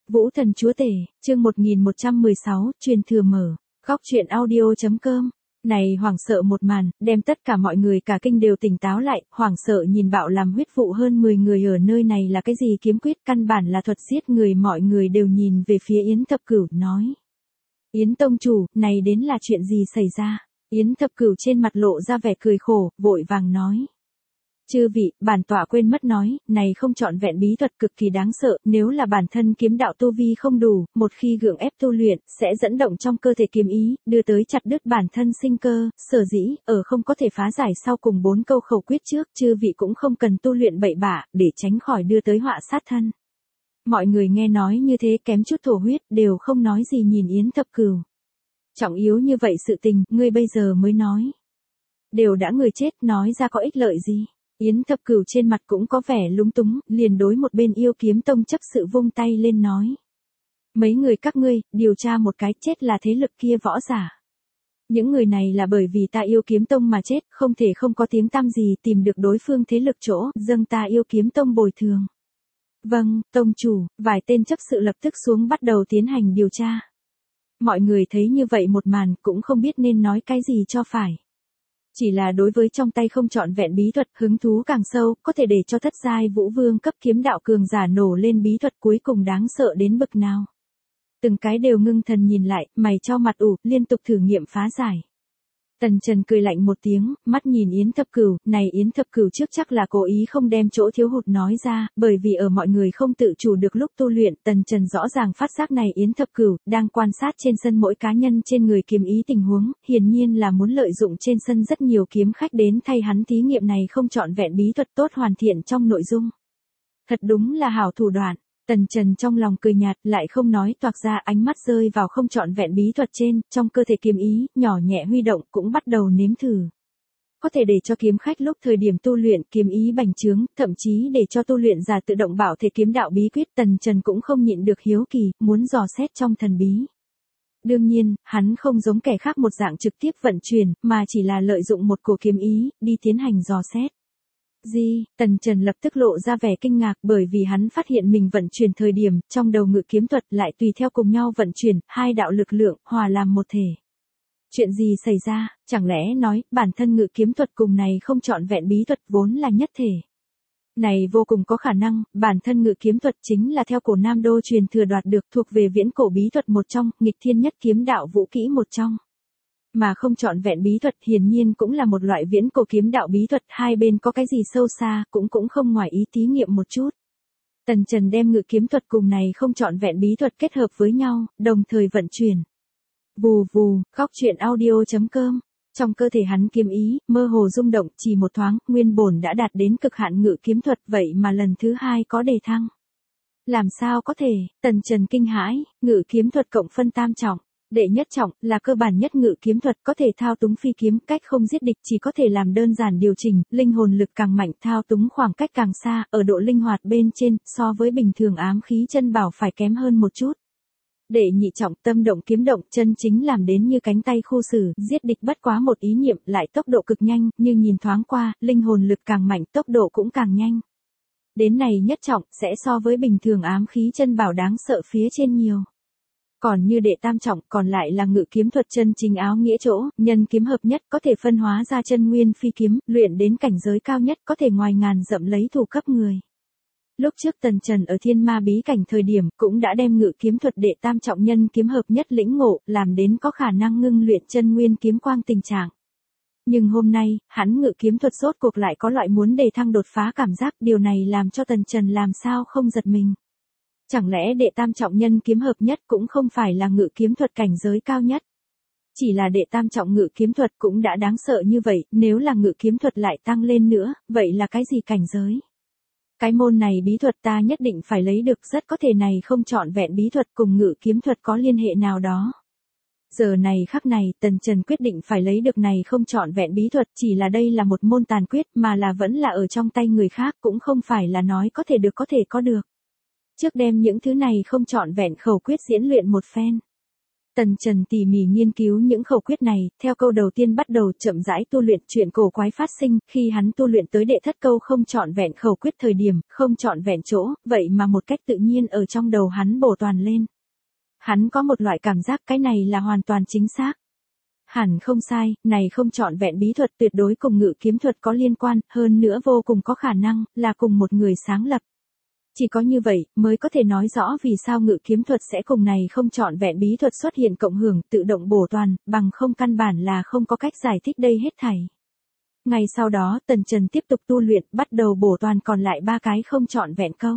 Vũ Thần Chúa Tể, chương 1116, truyền thừa mở, góc truyện audio.com. Này hoảng sợ một màn, đem tất cả mọi người cả kinh đều tỉnh táo lại, hoảng sợ nhìn bạo làm huyết vụ hơn 10 người ở nơi này là cái gì kiếm quyết, căn bản là thuật giết người. Mọi người đều nhìn về phía Yến Thập Cửu, nói: Yến tông chủ, này đến là chuyện gì xảy ra? Yến Thập Cửu trên mặt lộ ra vẻ cười khổ, vội vàng nói: Chư vị, bản tọa quên mất nói, này không trọn vẹn bí thuật cực kỳ đáng sợ, nếu là bản thân kiếm đạo tu vi không đủ, một khi gượng ép tu luyện, sẽ dẫn động trong cơ thể kiếm ý, đưa tới chặt đứt bản thân sinh cơ, sở dĩ, ở không có thể phá giải sau cùng 4 câu khẩu quyết trước, chư vị cũng không cần tu luyện bậy bạ, để tránh khỏi đưa tới họa sát thân. Mọi người nghe nói như thế kém chút thổ huyết, đều không nói gì nhìn Yến Thập Cửu. Trọng yếu như vậy sự tình, ngươi bây giờ mới nói. Đều đã người chết, nói ra có ích lợi gì? Yến Thập Cửu trên mặt cũng có vẻ lúng túng, liền đối một bên Yêu Kiếm Tông chấp sự vung tay lên nói: Mấy người các ngươi, điều tra một cái, chết là thế lực kia võ giả. Những người này là bởi vì ta Yêu Kiếm Tông mà chết, không thể không có tiếng tăm gì, tìm được đối phương thế lực chỗ, dâng ta Yêu Kiếm Tông bồi thường. Vâng, tông chủ. Vài tên chấp sự lập tức xuống bắt đầu tiến hành điều tra. Mọi người thấy như vậy một màn, cũng không biết nên nói cái gì cho phải. Chỉ là đối với trong tay không trọn vẹn bí thuật, hứng thú càng sâu, có thể để cho thất giai vũ vương cấp kiếm đạo cường giả nổ lên bí thuật cuối cùng đáng sợ đến bực nào. Từng cái đều ngưng thần nhìn lại, mày cho mặt ủ, liên tục thử nghiệm phá giải. Tần Trần cười lạnh một tiếng, mắt nhìn Yến Thập Cửu, này Yến Thập Cửu trước chắc là cố ý không đem chỗ thiếu hụt nói ra, bởi vì ở mọi người không tự chủ được lúc tu luyện, Tần Trần rõ ràng phát giác này Yến Thập Cửu, đang quan sát trên sân mỗi cá nhân trên người kiếm ý tình huống, hiển nhiên là muốn lợi dụng trên sân rất nhiều kiếm khách đến thay hắn thí nghiệm này không trọn vẹn bí thuật tốt hoàn thiện trong nội dung. Thật đúng là hảo thủ đoạn. Tần Trần trong lòng cười nhạt, lại không nói toạc ra, ánh mắt rơi vào không trọn vẹn bí thuật trên, trong cơ thể kiếm ý, nhỏ nhẹ huy động, cũng bắt đầu nếm thử. Có thể để cho kiếm khách lúc thời điểm tu luyện kiếm ý bành trướng, thậm chí để cho tu luyện giả tự động bảo thể kiếm đạo bí quyết. Tần Trần cũng không nhịn được hiếu kỳ, muốn dò xét trong thần bí. Đương nhiên, hắn không giống kẻ khác một dạng trực tiếp vận chuyển, mà chỉ là lợi dụng một cổ kiếm ý, đi tiến hành dò xét. Tần Trần lập tức lộ ra vẻ kinh ngạc, bởi vì hắn phát hiện mình vận chuyển thời điểm, trong đầu ngự kiếm thuật lại tùy theo cùng nhau vận chuyển, hai đạo lực lượng, hòa làm một thể. Chuyện gì xảy ra, chẳng lẽ nói, bản thân ngự kiếm thuật cùng này không trọn vẹn bí thuật vốn là nhất thể. Này vô cùng có khả năng, bản thân ngự kiếm thuật chính là theo cổ Nam Đô truyền thừa đoạt được, thuộc về viễn cổ bí thuật một trong, nghịch thiên nhất kiếm đạo vũ kỹ một trong. Mà không trọn vẹn bí thuật hiển nhiên cũng là một loại viễn cổ kiếm đạo bí thuật, hai bên có cái gì sâu xa, cũng không ngoài ý thí nghiệm một chút. Tần Trần đem ngự kiếm thuật cùng này không trọn vẹn bí thuật kết hợp với nhau, đồng thời vận chuyển. Vù vù, góc truyện audio.com. Trong cơ thể hắn kiếm ý, mơ hồ rung động, chỉ một thoáng, nguyên bổn đã đạt đến cực hạn ngự kiếm thuật, vậy mà lần thứ hai có đề thăng. Làm sao có thể? Tần Trần kinh hãi, ngự kiếm thuật cộng phân tam trọng. Đệ nhất trọng, là cơ bản nhất ngự kiếm thuật, có thể thao túng phi kiếm, cách không giết địch, chỉ có thể làm đơn giản điều chỉnh, linh hồn lực càng mạnh, thao túng khoảng cách càng xa, ở độ linh hoạt bên trên, so với bình thường ám khí chân bảo phải kém hơn một chút. Đệ nhị trọng, tâm động kiếm động, chân chính làm đến như cánh tay khu xử, giết địch bất quá một ý niệm, lại tốc độ cực nhanh, nhưng nhìn thoáng qua, linh hồn lực càng mạnh, tốc độ cũng càng nhanh. Đến này nhất trọng, sẽ so với bình thường ám khí chân bảo đáng sợ phía trên nhiều. Còn như đệ tam trọng, còn lại là ngự kiếm thuật chân chính áo nghĩa chỗ, nhân kiếm hợp nhất, có thể phân hóa ra chân nguyên phi kiếm, luyện đến cảnh giới cao nhất, có thể ngoài ngàn dặm lấy thủ cấp người. Lúc trước Tần Trần ở Thiên Ma bí cảnh thời điểm, cũng đã đem ngự kiếm thuật đệ tam trọng nhân kiếm hợp nhất lĩnh ngộ, làm đến có khả năng ngưng luyện chân nguyên kiếm quang tình trạng. Nhưng hôm nay, hắn ngự kiếm thuật rốt cuộc lại có loại muốn đề thăng đột phá cảm giác, điều này làm cho Tần Trần làm sao không giật mình. Chẳng lẽ đệ tam trọng nhân kiếm hợp nhất cũng không phải là ngự kiếm thuật cảnh giới cao nhất? Chỉ là đệ tam trọng ngự kiếm thuật cũng đã đáng sợ như vậy, nếu là ngự kiếm thuật lại tăng lên nữa, vậy là cái gì cảnh giới? Cái môn này bí thuật ta nhất định phải lấy được, rất có thể này không trọn vẹn bí thuật cùng ngự kiếm thuật có liên hệ nào đó. Giờ này khắc này, Tần Trần quyết định phải lấy được này không trọn vẹn bí thuật, chỉ là đây là một môn tàn quyết mà là vẫn là ở trong tay người khác, cũng không phải là nói có thể có được. Trước đem những thứ này không trọn vẹn khẩu quyết diễn luyện một phen. Tần Trần tỉ mỉ nghiên cứu những khẩu quyết này, theo câu đầu tiên bắt đầu chậm rãi tu luyện. Chuyện cổ quái phát sinh, khi hắn tu luyện tới đệ thất câu không trọn vẹn khẩu quyết thời điểm, không trọn vẹn chỗ, vậy mà một cách tự nhiên ở trong đầu hắn bổ toàn lên. Hắn có một loại cảm giác cái này là hoàn toàn chính xác. Hẳn không sai, này không trọn vẹn bí thuật tuyệt đối cùng ngự kiếm thuật có liên quan, hơn nữa vô cùng có khả năng, là cùng một người sáng lập. Chỉ có như vậy, mới có thể nói rõ vì sao ngự kiếm thuật sẽ cùng này không trọn vẹn bí thuật xuất hiện cộng hưởng, tự động bổ toàn, bằng không căn bản là không có cách giải thích đây hết thảy. Ngày sau đó, Tần Trần tiếp tục tu luyện, bắt đầu bổ toàn còn lại 3 cái không trọn vẹn câu.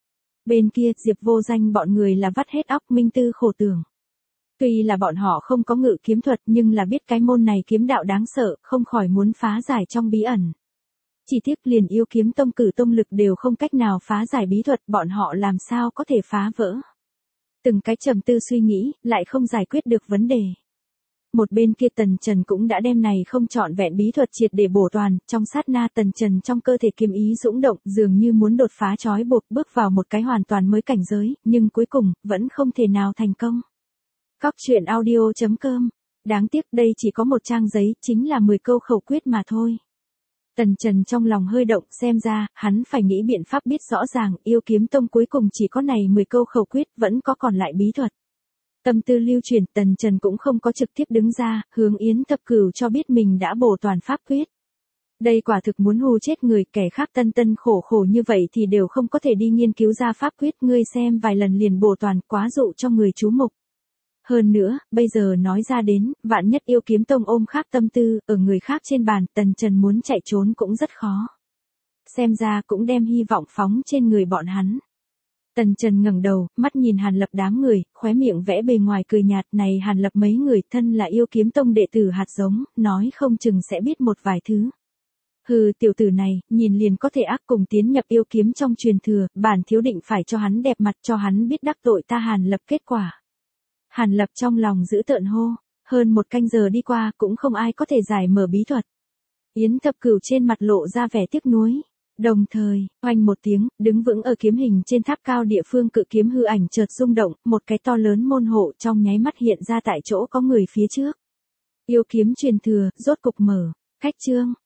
Bên kia, Diệp Vô Danh bọn người là vắt hết óc minh tư khổ tưởng. Tuy là bọn họ không có ngự kiếm thuật nhưng là biết cái môn này kiếm đạo đáng sợ, không khỏi muốn phá giải trong bí ẩn. Chỉ tiếc liền Yêu Kiếm Tông cử tông lực đều không cách nào phá giải bí thuật, bọn họ làm sao có thể phá vỡ. Từng cái trầm tư suy nghĩ, lại không giải quyết được vấn đề. Một bên kia Tần Trần cũng đã đem này không trọn vẹn bí thuật triệt để bổ toàn, trong sát na Tần Trần trong cơ thể kiếm ý dũng động, dường như muốn đột phá trói buộc bước vào một cái hoàn toàn mới cảnh giới, nhưng cuối cùng, vẫn không thể nào thành công. Cóc truyện audio.com. Đáng tiếc đây chỉ có một trang giấy, chính là 10 câu khẩu quyết mà thôi. Tần Trần trong lòng hơi động, xem ra, hắn phải nghĩ biện pháp biết rõ ràng, Yêu Kiếm Tông cuối cùng chỉ có này 10 câu khẩu quyết, vẫn có còn lại bí thuật. Tâm tư lưu chuyển, Tần Trần cũng không có trực tiếp đứng ra, hướng Yến Thập Cửu cho biết mình đã bổ toàn pháp quyết. Đây quả thực muốn hù chết người, kẻ khác tân tân khổ khổ như vậy thì đều không có thể đi nghiên cứu ra pháp quyết, ngươi xem vài lần liền bổ toàn, quá dụ cho người chú mục. Hơn nữa, bây giờ nói ra đến, vạn nhất Yêu Kiếm Tông ôm khác tâm tư, ở người khác trên bàn, Tần Trần muốn chạy trốn cũng rất khó. Xem ra cũng đem hy vọng phóng trên người bọn hắn. Tần Trần ngẩng đầu, mắt nhìn Hàn Lập đám người, khóe miệng vẽ bề ngoài cười nhạt, này Hàn Lập mấy người thân là Yêu Kiếm Tông đệ tử hạt giống, nói không chừng sẽ biết một vài thứ. Hừ, tiểu tử này, nhìn liền có thể ác cùng tiến nhập yêu kiếm trong truyền thừa, bản thiếu định phải cho hắn đẹp mặt, cho hắn biết đắc tội ta Hàn Lập kết quả. Hàn Lập trong lòng giữ tợn hô, hơn 1 canh giờ đi qua, cũng không ai có thể giải mở bí thuật. Yến Thập Cửu trên mặt lộ ra vẻ tiếc nuối. Đồng thời, oanh một tiếng, đứng vững ở kiếm hình trên tháp cao địa phương cự kiếm hư ảnh chợt rung động, một cái to lớn môn hộ trong nháy mắt hiện ra tại chỗ có người phía trước. Yêu kiếm truyền thừa, rốt cục mở, khách chương.